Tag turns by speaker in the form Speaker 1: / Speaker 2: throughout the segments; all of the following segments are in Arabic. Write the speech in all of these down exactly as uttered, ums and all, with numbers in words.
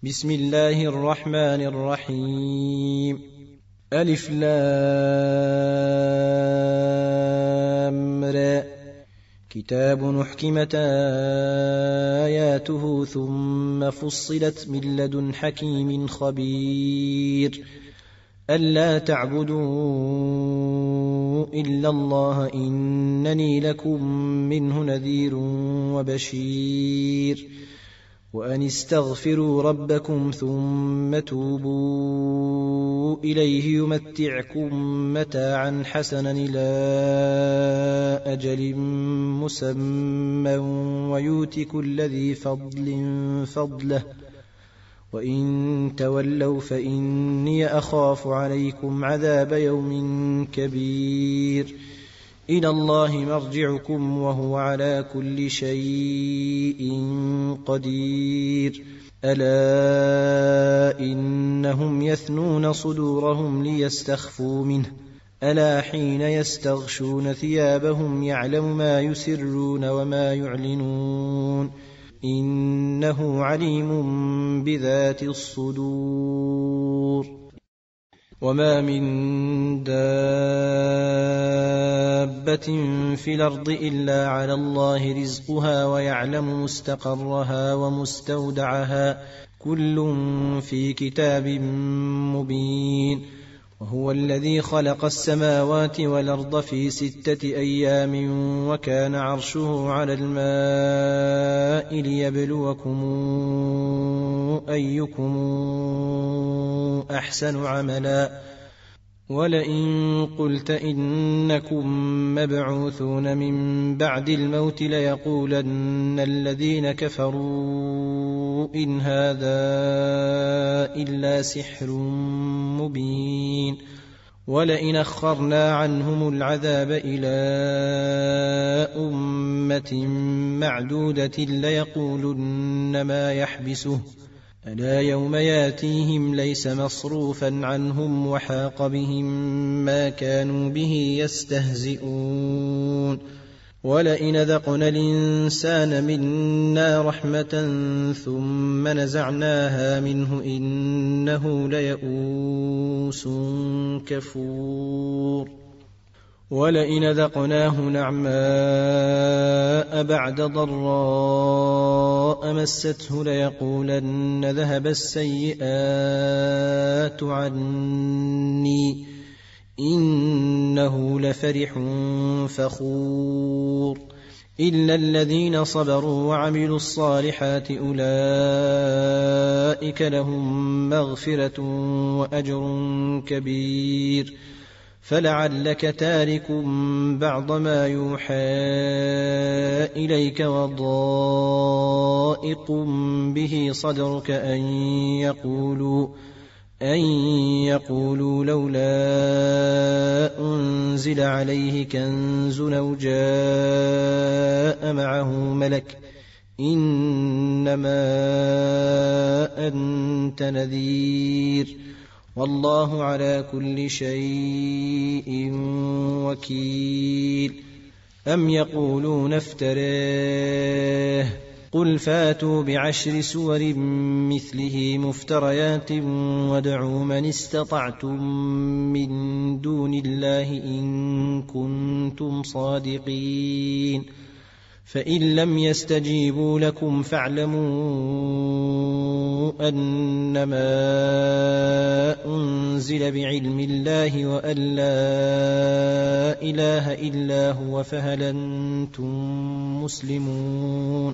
Speaker 1: بسم الله الرحمن الرحيم. ألف لام را. كتاب نحكمت آياته ثم فصلت من لدن حكيم خبير ألا تعبدوا إلا الله إنني لكم منه نذير وبشير وأن استغفروا ربكم ثم توبوا إليه يمتعكم متاعا حسنا إلى أجل مسمى ويؤت كل ذي فضل فضله وإن تولوا فإني أخاف عليكم عذاب يوم كبير إلى الله مرجعكم وهو على كل شيء قدير ألا إنهم يثنون صدورهم ليستخفوا منه ألا حين يستغشون ثيابهم يعلم ما يسرون وما يعلنون إنه عليم بذات الصدور. وما من دابة في الأرض إلا على الله رزقها ويعلم مستقرها ومستودعها كل في كتاب مبين. وهو الذي خلق السماوات والأرض في ستة أيام وكان عرشه على الماء ليبلوكم أيكم أحسن عملا ولئن قلت إنكم مبعوثون من بعد الموت ليقولن الذين كفروا إن هذا إلا سحر مبين. ولئن أخرنا عنهم العذاب إلى أمة معدودة ليقولن ما يحبسه ألا يوم ياتيهم ليس مصروفا عنهم وحاق بهم ما كانوا به يستهزئون. ولئن ذقنا الإنسان منا رحمة ثم نزعناها منه إنه ليئوس كفور. ولئن ذقناه نعماء بعد ضراء مسته ليقولن ذهب السيئات عني إنه لفرح فخور. إلا الذين صبروا وعملوا الصالحات أولئك لهم مغفرة وأجر كبير. فلعلك تارك بعض ما يوحى إليك وضائق به صدرك أن يقولوا أن يقولوا لولا أنزل عليه كنز أو جاء معه ملك إنما أنت نذير والله على كل شيء وكيل. أم يقولون افتراه قل فاتوا بعشر سور مثله مفتريات وادعوا من استطعتم من دون الله إن كنتم صادقين. فإن لم يستجيبوا لكم فاعلموا أنما أنزل بعلم الله وأن لا إله إلا هو فهل أنتم مسلمون.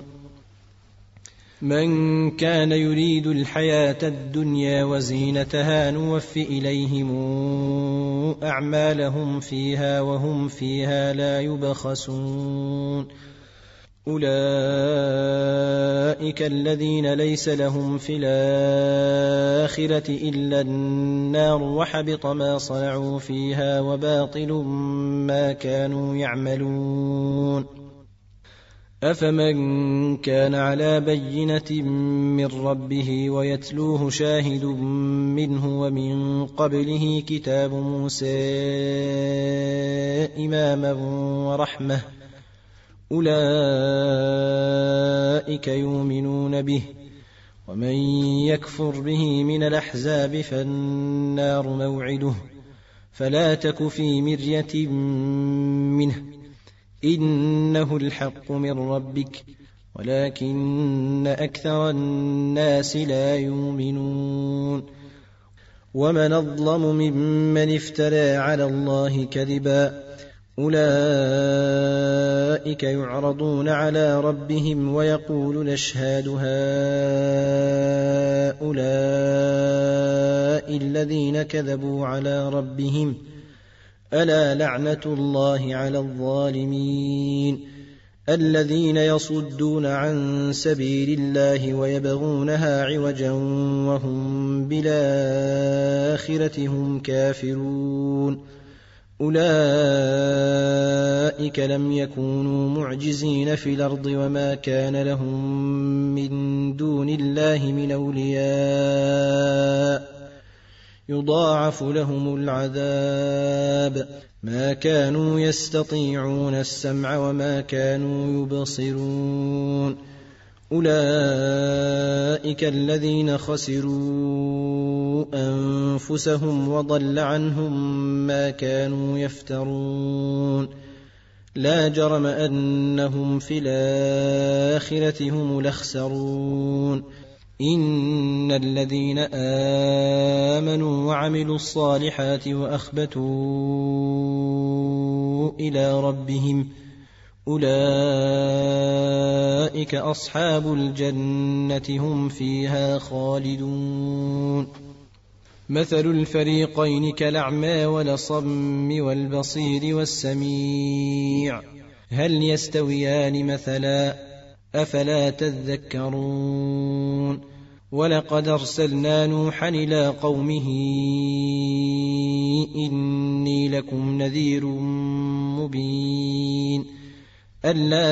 Speaker 1: من كان يريد الحياة الدنيا وزينتها نوف إليهم أعمالهم فيها وهم فيها لا يبخسون. أولئك الذين ليس لهم في الآخرة إلا النار وحبط ما صنعوا فيها وباطل ما كانوا يعملون. أفمن كان على بينة من ربه ويتلوه شاهد منه ومن قبله كتاب موسى إماما ورحمة أولئك يؤمنون به ومن يكفر به من الأحزاب فالنار موعده فلا تك في مرية منه إنه الحق من ربك ولكن أكثر الناس لا يؤمنون ومن أظلم ممن افترى على الله كذبا أولئك يعرضون على ربهم ويقول نشهد هؤلاء الذين كذبوا على ربهم ألا لعنة الله على الظالمين الذين يصدون عن سبيل الله ويبغونها عوجا وهم بالآخرة هم كافرون أولئك لم يكونوا معجزين في الأرض وما كان لهم من دون الله من أولياء يضاعف لهم العذاب ما كانوا يستطيعون السمع وما كانوا يبصرون أولئك الذين خسروا أنفسهم وضل عنهم ما كانوا يفترون لا جرم أنهم في الآخرة هم الأخسرون إن الذين آمنوا وعملوا الصالحات وأخبتوا إلى ربهم أولئك أصحاب الجنة هم فيها خالدون مثل الفريقين كالأعمى والأصم والبصير والسميع هل يستويان مثلا أفلا تذكرون ولقد أرسلنا نوحا إلى قومه إني لكم نذير مبين ألا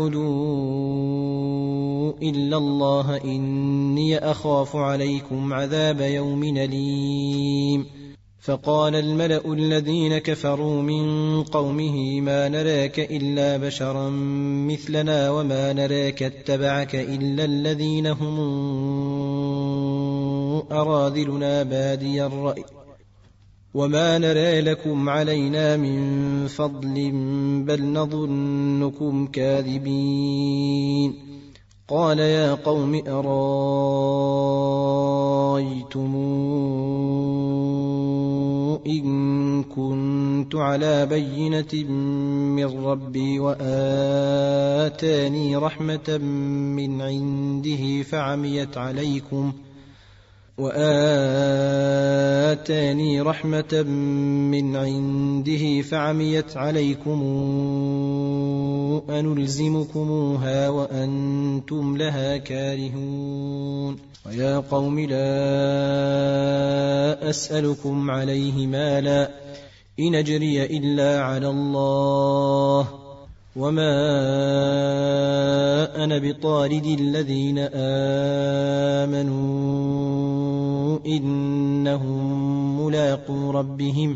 Speaker 1: تعبدوا إلا الله إني أخاف عليكم عذاب يوم أليم فقال الملأ الذين كفروا من قومه ما نراك إلا بشرا مثلنا وما نراك اتبعك إلا الذين هم أراذلنا بادي الرأي وما نرى لكم علينا من فضل بل نظنكم كاذبين قال يا قوم أرايتم إن كنت على بينة من ربي وآتاني رحمة من عنده فعميت عليكم وآتاني رحمة من عنده فعميت عليكم أنلزمكموها وأنتم لها كارهون ويا قوم لا أسألكم عليه مالا إن أجري إلا على الله وما أنا بطارد الذين آمنوا إنهم ملاقو ربهم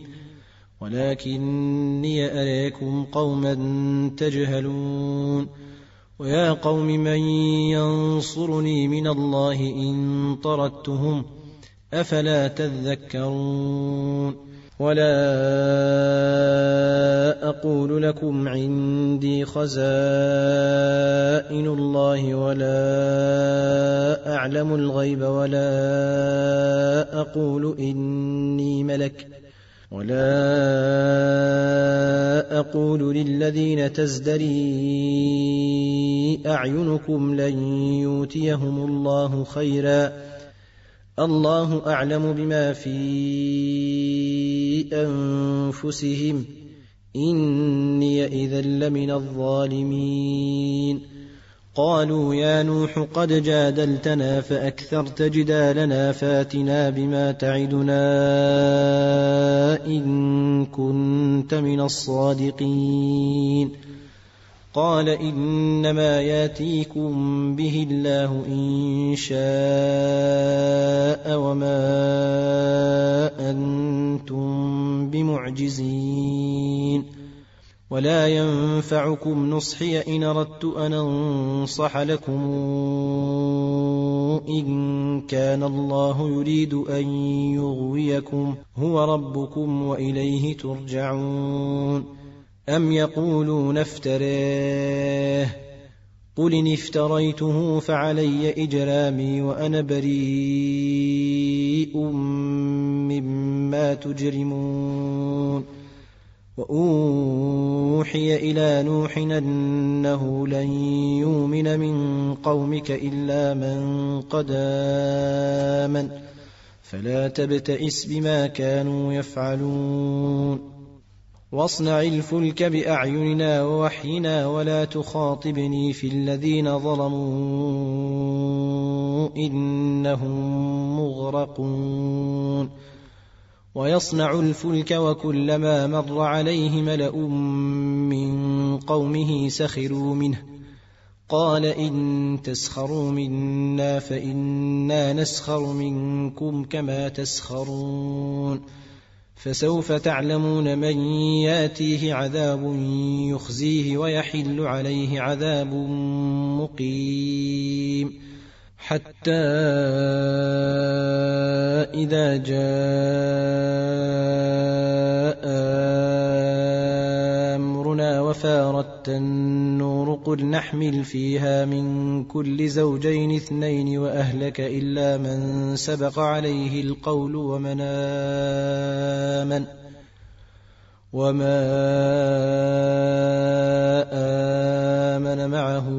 Speaker 1: ولكني أراكم قوما تجهلون ويا قوم من ينصرني من الله إن طردتهم أفلا تذكرون ولا أقول لكم عندي خزائن الله ولا أعلم الغيب ولا أقول إني ملك ولا أقول للذين تزدري أعينكم لن يؤتيهم الله خيرا الله أعلم بما في أنفسهم إني إذا لمن الظالمين قالوا يا نوح قد جادلتنا فأكثرت جدالنا فاتنا بما تعدنا إن كنت من الصادقين قال إنما ياتيكم به الله إن شاء وما أنتم بمعجزين ولا ينفعكم نصحي إن أردت أن أنصح لكم إن كان الله يريد أن يغويكم هو ربكم وإليه ترجعون أم يقولون افتراه قل إن افتريته فعلي إجرامي وأنا بريء مما تجرمون وأوحي إلى نوح أنه لن يؤمن من قومك إلا من قد آمن فلا تبتئس بما كانوا يفعلون واصنع الفلك بأعيننا ووحينا ولا تخاطبني في الذين ظلموا إنهم مغرقون ويصنع الفلك وكلما مر عليه ملأ من قومه سخروا منه قال إن تسخروا منا فإنا نسخر منكم كما تسخرون فسوف تعلمون من ياتيه عذاب يخزيه ويحل عليه عذاب مقيم حتى إذا جاء أمرنا وفارت النور قل نحمل فيها من كل زوجين اثنين وأهلك إلا من سبق عليه القول ومن آمن وما آمن معه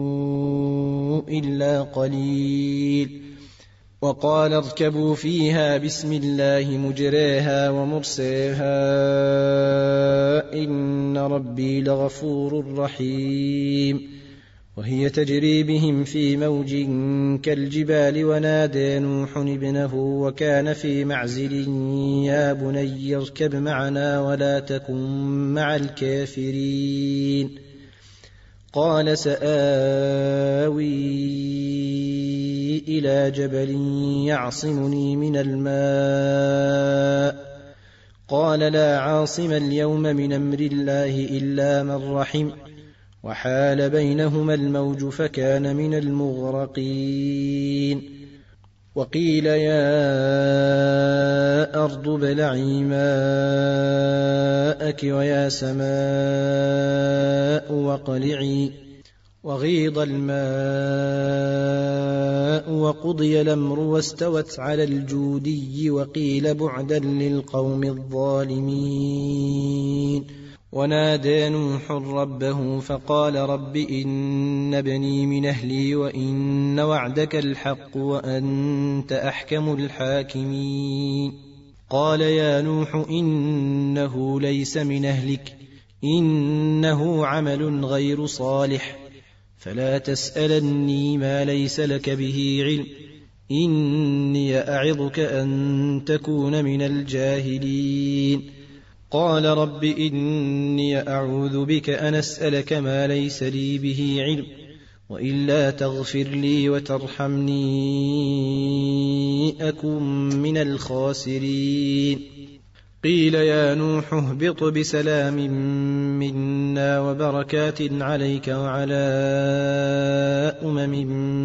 Speaker 1: إلا قليل وقال اركبوا فيها بسم الله مجريها ومرسيها إن ربي لغفور رحيم وهي تجري بهم في موج كالجبال ونادى نوح ابنه وكان في معزل يا بني اركب معنا ولا تكن مع الكافرين قال سآوي إلى جبل يعصمني من الماء قال لا عاصم اليوم من أمر الله إلا من رحم وحال بينهما الموج فكان من المغرقين وقيل يا أرض ابلعي ماءك ويا سماء واقلعي وغيض الماء وقضي الأمر واستوت على الجودي وقيل بعدا للقوم الظالمين ونادى نوح ربه فقال رب إن ابني من أهلي وإن وعدك الحق وأنت أحكم الحاكمين قال يا نوح إنه ليس من أهلك إنه عمل غير صالح فلا تسألني ما ليس لك به علم إني أعظك أن تكون من الجاهلين قال رب إني أعوذ بك أن أسألك ما ليس لي به علم وإلا تغفر لي وترحمني أكن من الخاسرين قيل يا نوح اهبط بسلام منا وبركات عليك وعلى أمم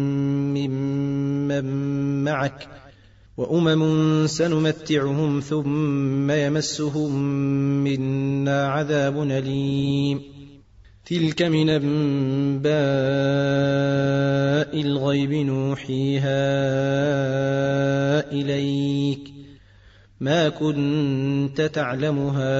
Speaker 1: ممن معك وأمم سنمتعهم ثم يمسهم منا عذاب أليم تلك من أنباء الغيب نوحيها إليك ما كنت تعلمها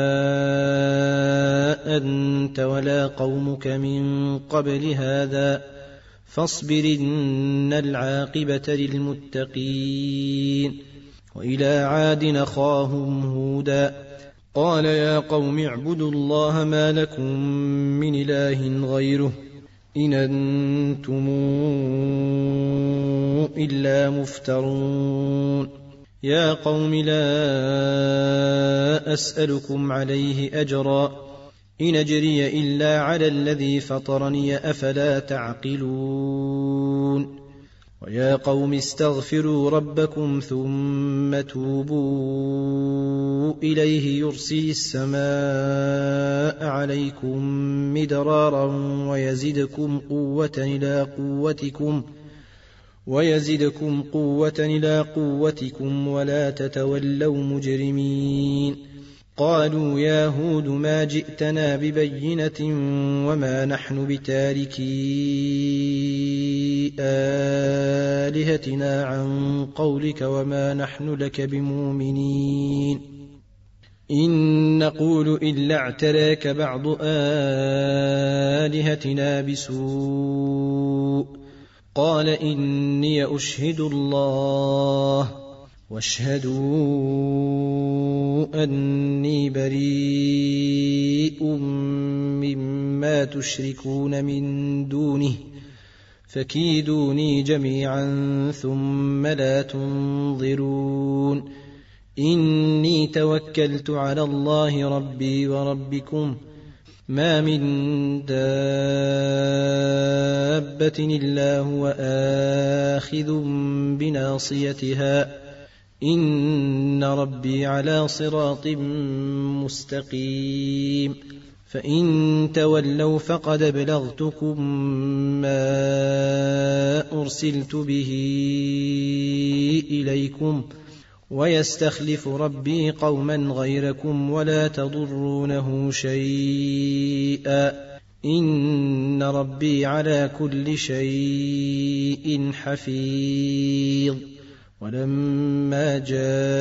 Speaker 1: أنت ولا قومك من قبل هذا فاصبر إن العاقبة للمتقين وإلى عاد أخاهم هودا قال يا قوم اعبدوا الله ما لكم من إله غيره إن أنتم إلا مفترون يا قوم لا أسألكم عليه أجرا إن أجري إلا على الذي فطرني أفلا تعقلون ويا قوم استغفروا ربكم ثم توبوا إليه يرسل السماء عليكم مدرارا ويزدكم قوة إلى قوتكم ويزدكم قوة إلى قوتكم ولا تتولوا مجرمين. قالوا يا هود ما جئتنا ببينة وما نحن بتاركي آلهتنا عن قولك وما نحن لك بمؤمنين إن نقول إلا اعتراك بعض آلهتنا بسوء. قال إني أشهد الله واشهدوا أني بريء مما تشركون من دونه فكيدوني جميعا ثم لا تنظرون. إني توكلت على الله ربي وربكم ما من دابة إلا هو آخذ بناصيتها إن ربي على صراط مستقيم. فإن تولوا فقد بلغتكم ما أرسلت به إليكم ويستخلف ربي قوما غيركم ولا تضرونه شيئا إن ربي على كل شيء حفيظ. ولما جاء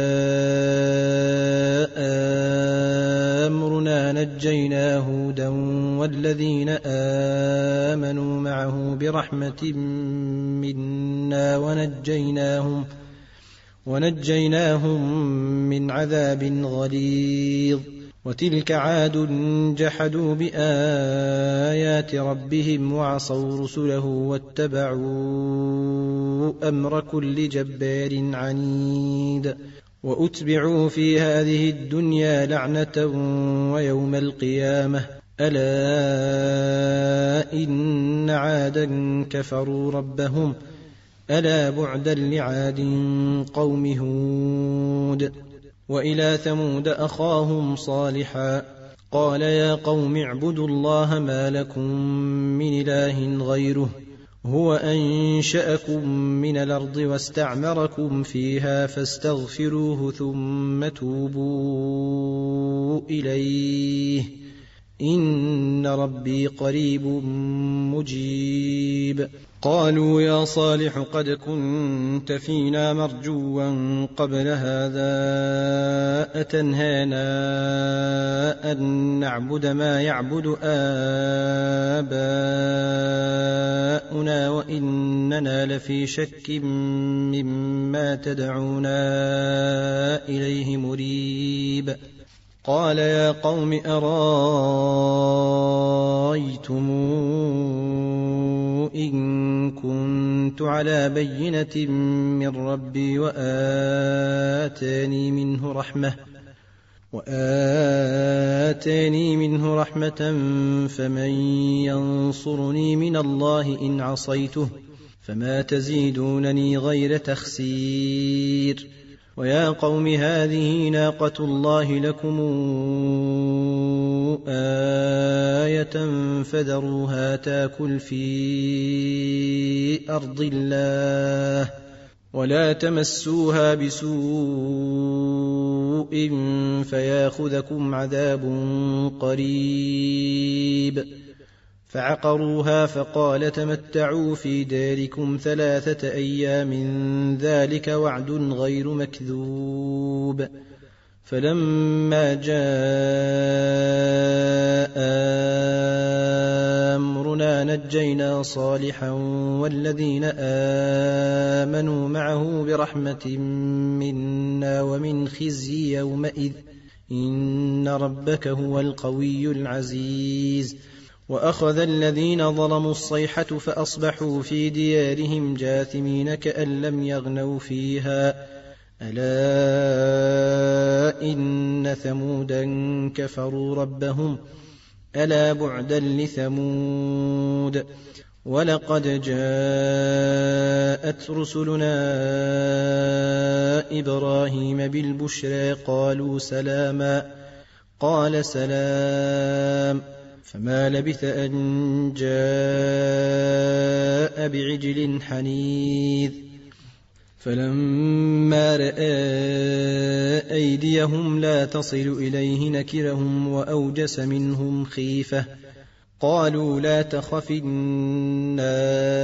Speaker 1: أمرنا نجينا هودا والذين آمنوا معه برحمة منا ونجيناهم ونجيناهم من عذاب غليظ. وتلك عاد جحدوا بآيات ربهم وعصوا رسله واتبعوا أمر كل جبار عنيد. وأتبعوا في هذه الدنيا لعنة ويوم القيامة ألا إن عادا كفروا ربهم ألا بعدا لعاد قوم هود. وإلى ثمود أخاهم صالحا قال يا قوم اعبدوا الله ما لكم من إله غيره هو أنشأكم من الأرض واستعمركم فيها فاستغفروه ثم توبوا إليه إن ربي قريب مجيب. قالوا يا صالح قد كنت فينا مرجوا قبل هذا أتنهانا أن نعبد ما يعبد آباؤنا وإننا لفي شك مما تدعونا إليه مريب. قال يا قوم أرأيتم إن كنت على بينة من ربي وآتاني منه رحمة وآتاني منه رحمة فمن ينصرني من الله إن عصيته فما تزيدونني غير تخسير. ويا قوم هذه ناقة الله لكم آية فذروها تاكل في أرض الله ولا تمسوها بسوء فياخذكم عذاب قريب. فعقروها فقال تمتعوا في داركم ثلاثة أيام ذلك وعد غير مكذوب. فلما جاء أمرنا نجينا صالحا والذين آمنوا معه برحمة منا ومن خزي يومئذ إن ربك هو القوي العزيز. وأخذ الذين ظلموا الصيحة فأصبحوا في ديارهم جاثمين كأن لم يغنوا فيها ألا إن ثمودا كفروا ربهم ألا بعدا لثمود. ولقد جاءت رسلنا إبراهيم بالبشرى قالوا سلاما قال سلام فما لبث أن جاء بعجل حنيذ فلما رأى أيديهم لا تصل إليه نكرهم وأوجس منهم خيفة قالوا لا تخف إنا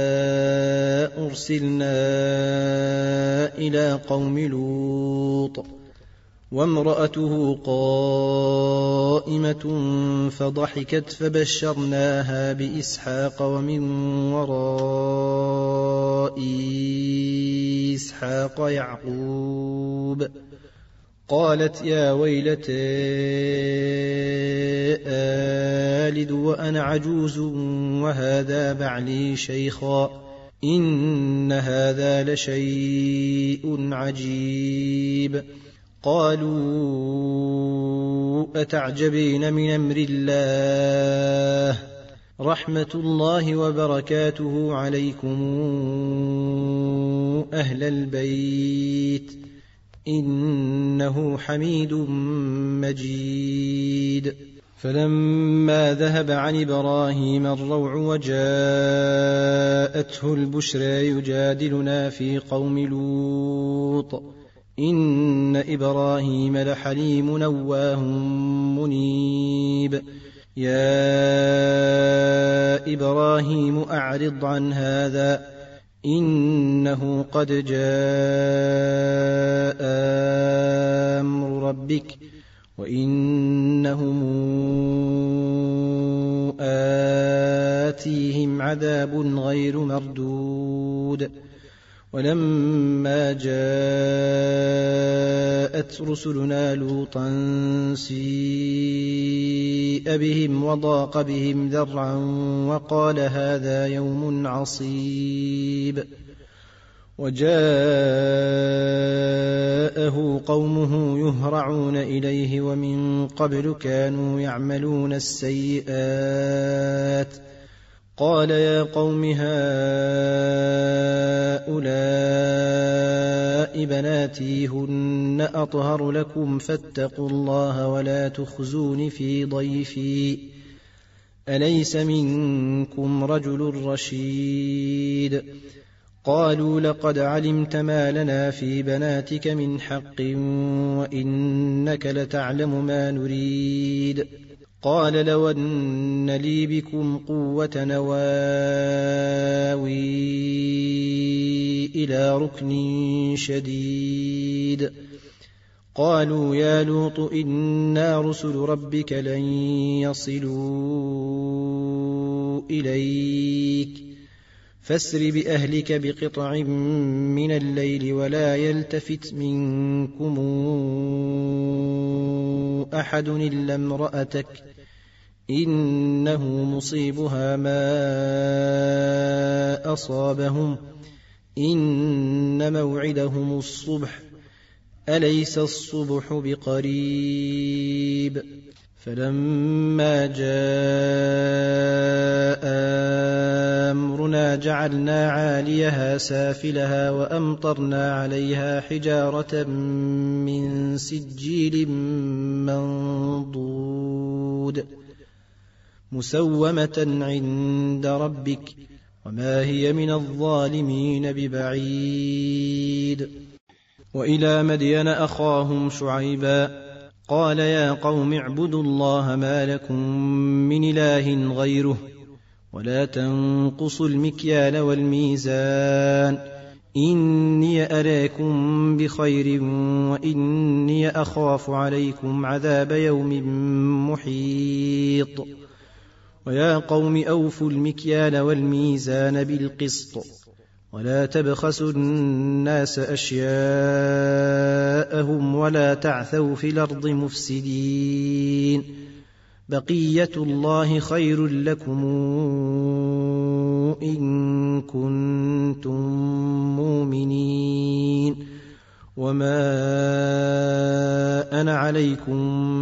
Speaker 1: أرسلنا إلى قوم لوط وامرأته قائمة فضحكت فبشرناها بإسحاق ومن وراء إسحاق يعقوب قالت يا ويلتى آلد وأنا عجوز وهذا بعلي شيخا إن هذا لشيء عجيب قالوا أتعجبين من أمر الله رحمة الله وبركاته عليكم أهل البيت إنه حميد مجيد فلما ذهب عن إبراهيم الروع وجاءته البشرى يجادلنا في قوم لوط إن إبراهيم لحليم نواه منيب يا إبراهيم أعرض عن هذا إنه قد جاء أمر ربك وإنهم آتيهم عذاب غير مردود ولما جاءت رسلنا لوطا سيء بهم وضاق بهم ذرعا وقال هذا يوم عصيب وجاءه قومه يهرعون إليه ومن قبل كانوا يعملون السيئات قال يا قوم هؤلاء بناتي هن أطهر لكم فاتقوا الله ولا تخزون في ضيفي أليس منكم رجل رشيد قالوا لقد علمت ما لنا في بناتك من حق وإنك لتعلم ما نريد قال لو أن لي بكم قوة نواوي إلى ركن شديد قالوا يا لوط إنا رسل ربك لن يصلوا إليك فاسر بأهلك بقطع من الليل ولا يلتفت منكم أحد إلا امرأتك إنه مصيبها ما أصابهم إن موعدهم الصبح أليس الصبح بقريب فلما جاء أمرنا جعلنا عاليها سافلها وأمطرنا عليها حجارة من سجيل منضود مسومة عند ربك وما هي من الظالمين ببعيد وإلى مدين أخاهم شعيبا قال يا قوم اعبدوا الله ما لكم من إله غيره ولا تنقصوا المكيال والميزان إني أراكم بخير وإني أخاف عليكم عذاب يوم محيط ويا قوم أوفوا المكيال والميزان بالقسط ولا تبخسوا الناس أشياءهم ولا تعثوا في الأرض مفسدين بقية الله خير لكم إن كنتم مؤمنين وما أنا عليكم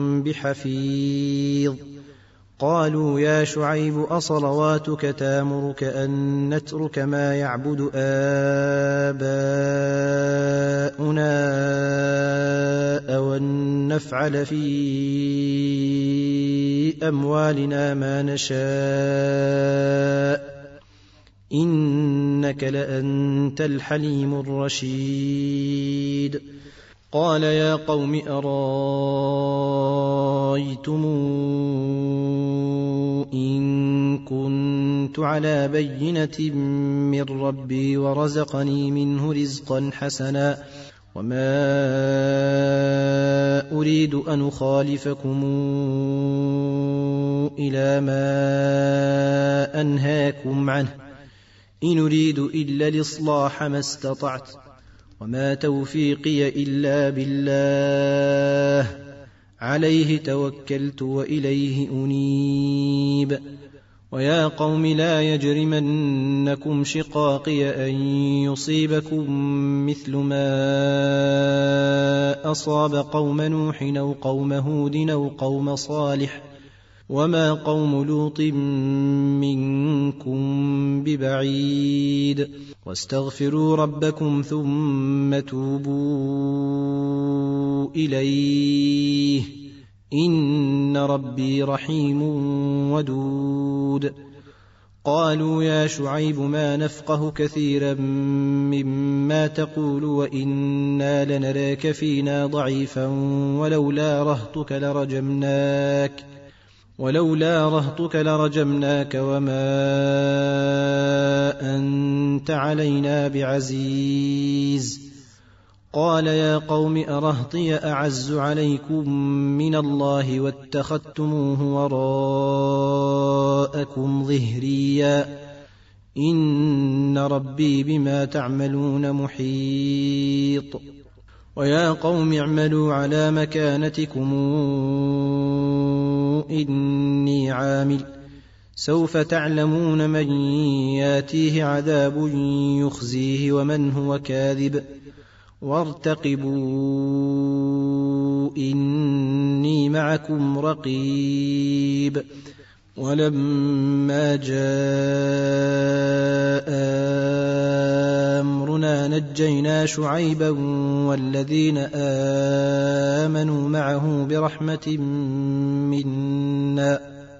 Speaker 1: بحفيظ قالوا يا شعيب أصلواتك تامرك أن نترك ما يعبد آباؤنا أو أن نفعل في أموالنا ما نشاء إنك لأنت الحليم الرشيد قال يا قوم أرايتم إن كنت على بينة من ربي ورزقني منه رزقا حسنا وما أريد أن أخالفكم إلى ما أنهاكم عنه إن أريد إلا الإصلاح ما استطعت وما توفيقي إلا بالله عليه توكلت وإليه أنيب ويا قوم لا يجرمنكم شقاقي أن يصيبكم مثل ما أصاب قوم نوح أو قوم هود أو قوم صالح وما قوم لوط منكم ببعيد واستغفروا ربكم ثم توبوا إليه إن ربي رحيم ودود قالوا يا شعيب ما نفقه كثيرا مما تقول وإنا لنراك فينا ضعيفا ولولا رهطك لرجمناك ولولا رهطك لرجمناك وما أنت علينا بعزيز قال يا قوم أرهطي أعز عليكم من الله واتخذتموه وراءكم ظهريا إن ربي بما تعملون محيط ويا قوم اعملوا على مكانتكم إني عامل سوف تعلمون من ياتيه عذاب يخزيه ومن هو كاذب وارتقبوا إني معكم رقيب ولما جاء أمرنا نجينا شعيبا والذين آمنوا معه برحمة منا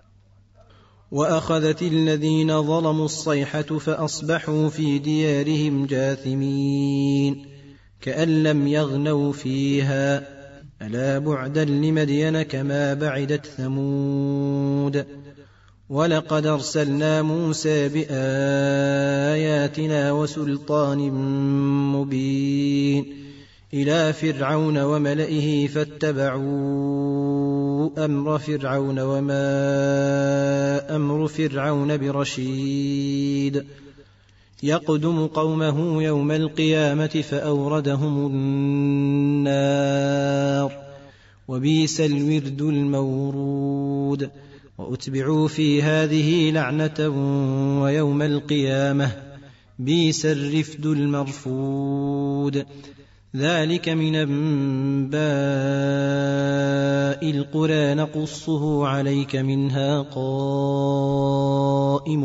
Speaker 1: وأخذت الذين ظلموا الصيحة فأصبحوا في ديارهم جاثمين كأن لم يغنوا فيها ألا بعدا لمدين كما بعدت ثمود ولقد أرسلنا موسى بآياتنا وسلطان مبين إلى فرعون وملئه فاتبعوا أمر فرعون وما أمر فرعون برشيد يقدم قومه يوم القيامة فأوردهم النار وبئس الورد المورود وأتبعوا في هذه لعنة ويوم القيامة بئس الرفد المرفود ذلك من أنباء القرى نقصه عليك منها قائم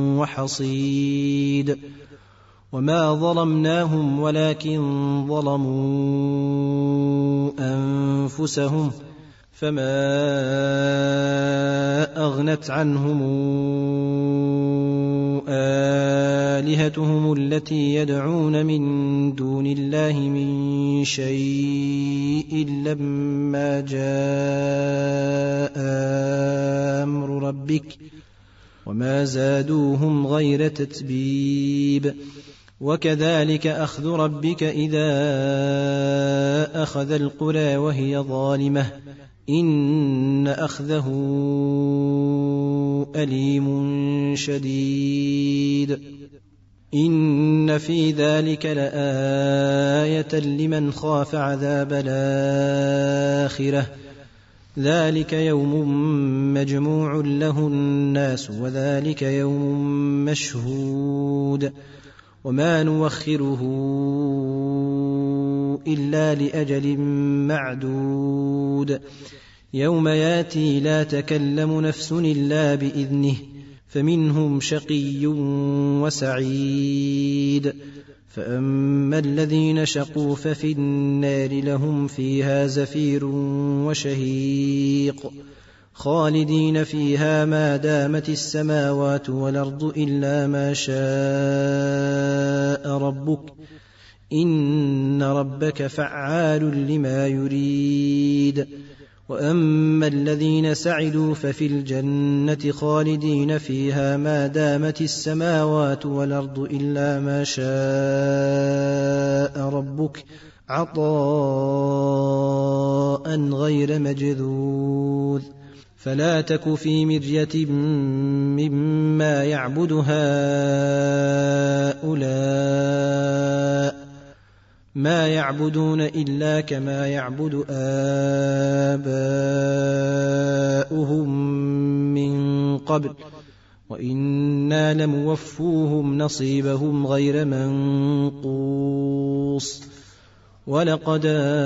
Speaker 1: وحصيد وما ظلمناهم ولكن ظلموا أنفسهم فما أغنت عنهم آلهتهم التي يدعون من دون الله من شيء لما جاء أمر ربك وما زادوهم غير تتبيب وكذلك أخذ ربك إذا أخذ القرى وهي ظالمة إن أخذه أليم شديد إن في ذلك لآية لمن خاف عذاب الآخرة ذلك يوم مجموع له الناس وذلك يوم مشهود وما نوخره إلا لأجل معدود يوم ياتي لا تكلم نفس إلا بإذنه فمنهم شقي وسعيد فأما الذين شقوا ففي النار لهم فيها زفير وشهيق خالدين فيها ما دامت السماوات والأرض إلا ما شاء ربك إن ربك فعال لما يريد وأما الذين سعدوا ففي الجنة خالدين فيها ما دامت السماوات والأرض إلا ما شاء ربك عطاء غير مجذوذ فلا تك في مرية مما يعبد هؤلاء ما يعبدون إلا كما يعبد آباؤهم من قبل وإنا لموفوهم نصيبهم غير منقوص ولقد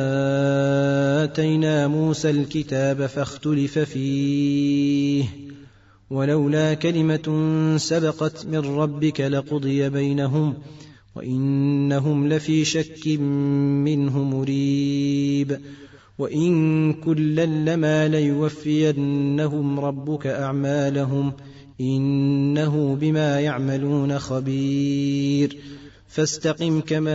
Speaker 1: آتينا موسى الكتاب فاختلف فيه ولولا كلمة سبقت من ربك لقضي بينهم وإنهم لفي شك منه مريب وإن كلا لما ليوفينهم ربك أعمالهم إنه بما يعملون خبير فاستقم كما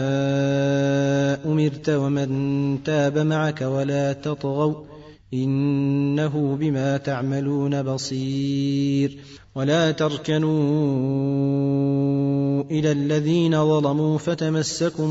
Speaker 1: أمرت ومن تاب معك ولا تطغوا إنه بما تعملون بصير ولا تركنوا إلى الذين ظلموا فتمسكم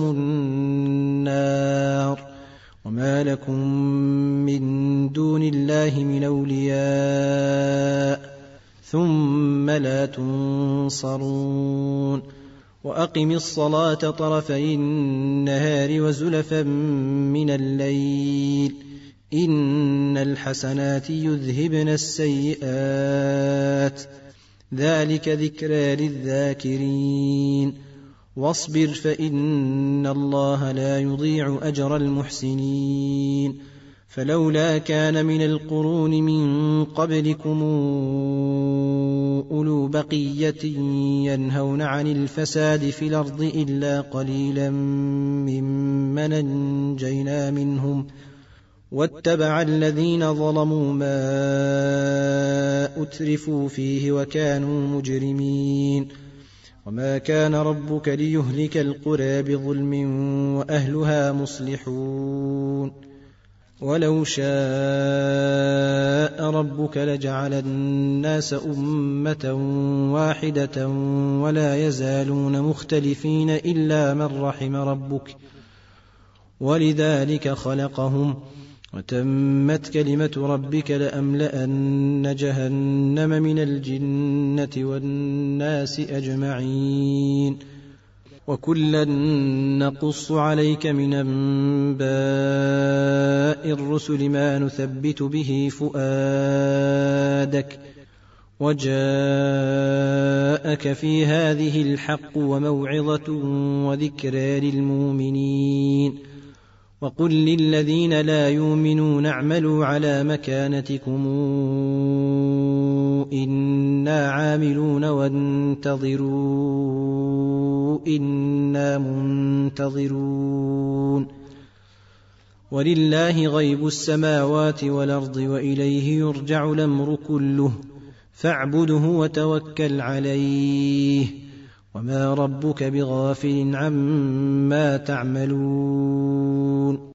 Speaker 1: النار وما لكم من دون الله من أولياء ثم لا تنصرون وأقم الصلاة طرفي النهار وزلفا من الليل إن الحسنات يذهبن السيئات ذلك ذكرى للذاكرين واصبر فإن الله لا يضيع أجر المحسنين فلولا كان من القرون من قبلكم أولو بقية ينهون عن الفساد في الأرض إلا قليلا ممن أنجينا منهم واتبع الذين ظلموا ما أترفوا فيه وكانوا مجرمين وما كان ربك ليهلك القرى بظلم وأهلها مصلحون ولو شاء ربك لجعل الناس أمة واحدة ولا يزالون مختلفين إلا من رحم ربك ولذلك خلقهم وتمت كلمة ربك لأملأن جهنم من الجنة والناس أجمعين وكلا نقص عليك من أنباء الرسل ما نثبت به فؤادك وجاءك في هذه الحق وموعظة وذكرى للمؤمنين وقل للذين لا يؤمنون اعملوا على مكانتكم إنا عاملون وانتظروا إنا منتظرون ولله غيب السماوات والأرض وإليه يرجع الأمر كله فاعبده وتوكل عليه وما ربك بغافل عما تعملون